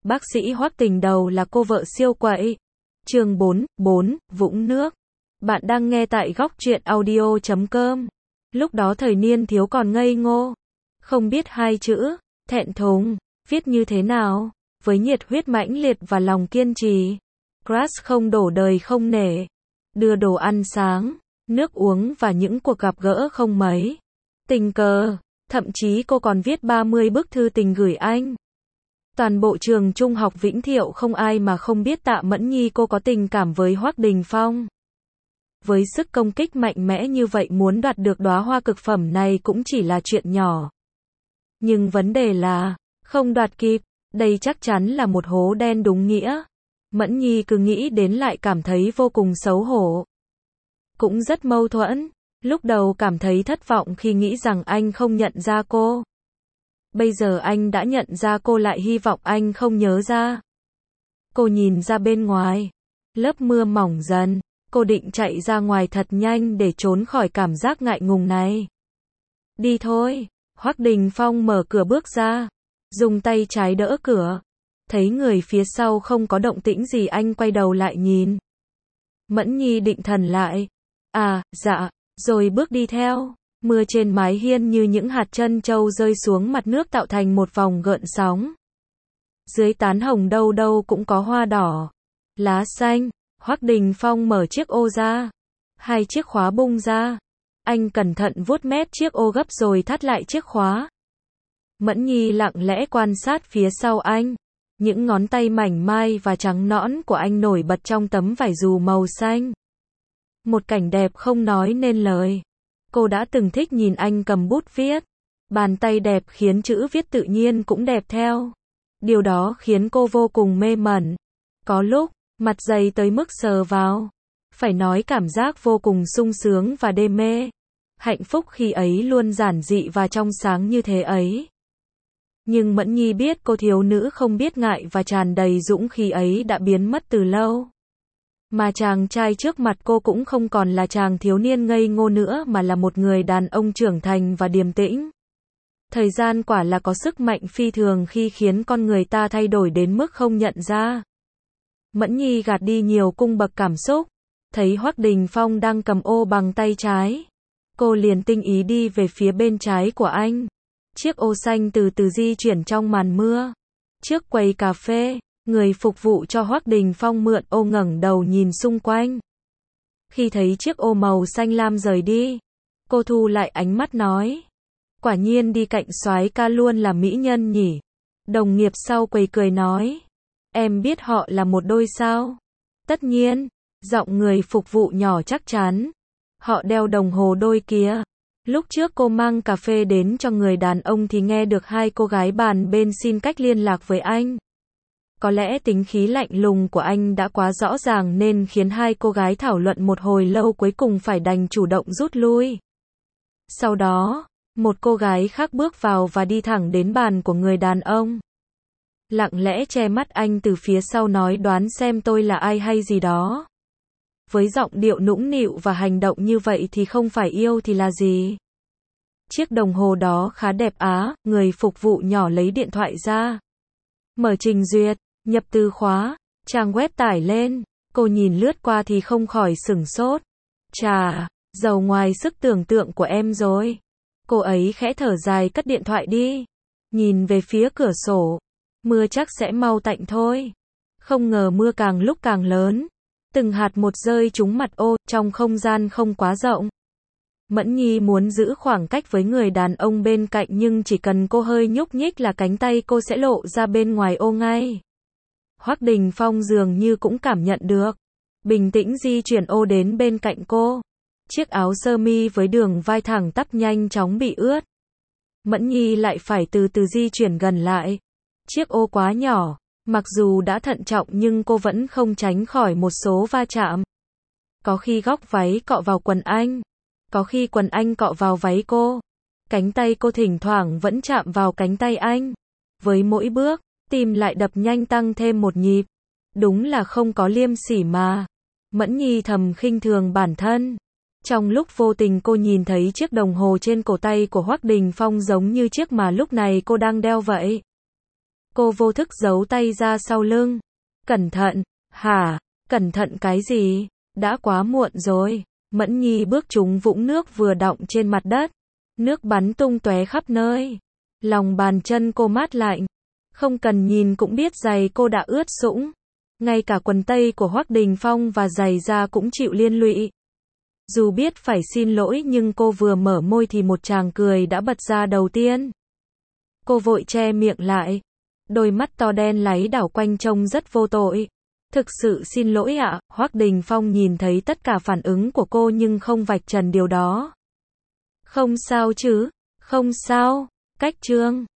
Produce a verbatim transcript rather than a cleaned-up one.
Bác sĩ Hoắc Tình đầu là cô vợ siêu quậy. Chương bốn, bốn, vũng nước. Bạn đang nghe tại góc truyện audio chấm com. Lúc đó thời niên thiếu còn ngây ngô, không biết hai chữ, thẹn thùng, viết như thế nào, với nhiệt huyết mãnh liệt và lòng kiên trì. Crush không đổ đời không nể, đưa đồ ăn sáng, nước uống và những cuộc gặp gỡ không mấy. Tình cờ, thậm chí cô còn viết ba mươi bức thư tình gửi anh. Toàn bộ trường trung học Vĩnh Thiệu không ai mà không biết Tạ Mẫn Nhi cô có tình cảm với Hoắc Đình Phong. Với sức công kích mạnh mẽ như vậy muốn đoạt được đóa hoa cực phẩm này cũng chỉ là chuyện nhỏ. Nhưng vấn đề là, không đoạt kịp, đây chắc chắn là một hố đen đúng nghĩa. Mẫn Nhi cứ nghĩ đến lại cảm thấy vô cùng xấu hổ. Cũng rất mâu thuẫn, lúc đầu cảm thấy thất vọng khi nghĩ rằng anh không nhận ra cô. Bây giờ anh đã nhận ra cô lại hy vọng anh không nhớ ra. Cô nhìn ra bên ngoài, lớp mưa mỏng dần, cô định chạy ra ngoài thật nhanh để trốn khỏi cảm giác ngại ngùng này. Đi thôi, Hoắc Đình Phong mở cửa bước ra, dùng tay trái đỡ cửa. Thấy người phía sau không có động tĩnh gì anh quay đầu lại nhìn. Mẫn Nhi định thần lại. À, dạ, rồi bước đi theo. Mưa trên mái hiên như những hạt trân châu rơi xuống mặt nước tạo thành một vòng gợn sóng. Dưới tán hồng đâu đâu cũng có hoa đỏ, lá xanh. Hoắc Đình Phong mở chiếc ô ra. Hai chiếc khóa bung ra. Anh cẩn thận vuốt mép chiếc ô gấp rồi thắt lại chiếc khóa. Mẫn Nhi lặng lẽ quan sát phía sau anh. Những ngón tay mảnh mai và trắng nõn của anh nổi bật trong tấm vải dù màu xanh. Một cảnh đẹp không nói nên lời. Cô đã từng thích nhìn anh cầm bút viết. Bàn tay đẹp khiến chữ viết tự nhiên cũng đẹp theo. Điều đó khiến cô vô cùng mê mẩn. Có lúc, mặt dày tới mức sờ vào. Phải nói cảm giác vô cùng sung sướng và đê mê. Hạnh phúc khi ấy luôn giản dị và trong sáng như thế ấy. Nhưng Mẫn Nhi biết cô thiếu nữ không biết ngại và tràn đầy dũng khí ấy đã biến mất từ lâu. Mà chàng trai trước mặt cô cũng không còn là chàng thiếu niên ngây ngô nữa mà là một người đàn ông trưởng thành và điềm tĩnh. Thời gian quả là có sức mạnh phi thường khi khiến con người ta thay đổi đến mức không nhận ra. Mẫn Nhi gạt đi nhiều cung bậc cảm xúc. Thấy Hoắc Đình Phong đang cầm ô bằng tay trái. Cô liền tinh ý đi về phía bên trái của anh. Chiếc ô xanh từ từ di chuyển trong màn mưa. Trước quầy cà phê, người phục vụ cho Hoắc Đình Phong mượn ô ngẩng đầu nhìn xung quanh. Khi thấy chiếc ô màu xanh lam rời đi, cô thu lại ánh mắt nói. Quả nhiên đi cạnh soái ca luôn là mỹ nhân nhỉ. Đồng nghiệp sau quầy cười nói. Em biết họ là một đôi sao? Tất nhiên, giọng người phục vụ nhỏ chắc chắn. Họ đeo đồng hồ đôi kia. Lúc trước cô mang cà phê đến cho người đàn ông thì nghe được hai cô gái bàn bên xin cách liên lạc với anh. Có lẽ tính khí lạnh lùng của anh đã quá rõ ràng nên khiến hai cô gái thảo luận một hồi lâu cuối cùng phải đành chủ động rút lui. Sau đó, một cô gái khác bước vào và đi thẳng đến bàn của người đàn ông. Lặng lẽ che mắt anh từ phía sau nói đoán xem tôi là ai hay gì đó. Với giọng điệu nũng nịu và hành động như vậy thì không phải yêu thì là gì. Chiếc đồng hồ đó khá đẹp á, người phục vụ nhỏ lấy điện thoại ra. Mở trình duyệt, nhập từ khóa, trang web tải lên, cô nhìn lướt qua thì không khỏi sửng sốt. Chà, giàu ngoài sức tưởng tượng của em rồi. Cô ấy khẽ thở dài cất điện thoại đi. Nhìn về phía cửa sổ, mưa chắc sẽ mau tạnh thôi. Không ngờ mưa càng lúc càng lớn. Từng hạt một rơi trúng mặt ô, trong không gian không quá rộng. Mẫn Nhi muốn giữ khoảng cách với người đàn ông bên cạnh nhưng chỉ cần cô hơi nhúc nhích là cánh tay cô sẽ lộ ra bên ngoài ô ngay. Hoắc Đình Phong dường như cũng cảm nhận được. Bình tĩnh di chuyển ô đến bên cạnh cô. Chiếc áo sơ mi với đường vai thẳng tắp nhanh chóng bị ướt. Mẫn Nhi lại phải từ từ di chuyển gần lại. Chiếc ô quá nhỏ. Mặc dù đã thận trọng nhưng cô vẫn không tránh khỏi một số va chạm. Có khi góc váy cọ vào quần anh. Có khi quần anh cọ vào váy cô. Cánh tay cô thỉnh thoảng vẫn chạm vào cánh tay anh. Với mỗi bước, tim lại đập nhanh tăng thêm một nhịp. Đúng là không có liêm sỉ mà. Mẫn Nhi thầm khinh thường bản thân. Trong lúc vô tình cô nhìn thấy chiếc đồng hồ trên cổ tay của Hoắc Đình Phong giống như chiếc mà lúc này cô đang đeo vậy. Cô vô thức giấu tay ra sau lưng. Cẩn thận, hả? Cẩn thận cái gì? Đã quá muộn rồi. Mẫn Nhi bước trúng vũng nước vừa đọng trên mặt đất. Nước bắn tung tóe khắp nơi. Lòng bàn chân cô mát lạnh. Không cần nhìn cũng biết giày cô đã ướt sũng. Ngay cả quần tây của Hoắc Đình Phong và giày da cũng chịu liên lụy. Dù biết phải xin lỗi nhưng cô vừa mở môi thì một tràng cười đã bật ra đầu tiên. Cô vội che miệng lại. Đôi mắt to đen láy đảo quanh trông rất vô tội. Thực sự xin lỗi ạ. Hoắc Đình Phong nhìn thấy tất cả phản ứng của cô nhưng không vạch trần điều đó. Không sao chứ? Không sao. Cách chương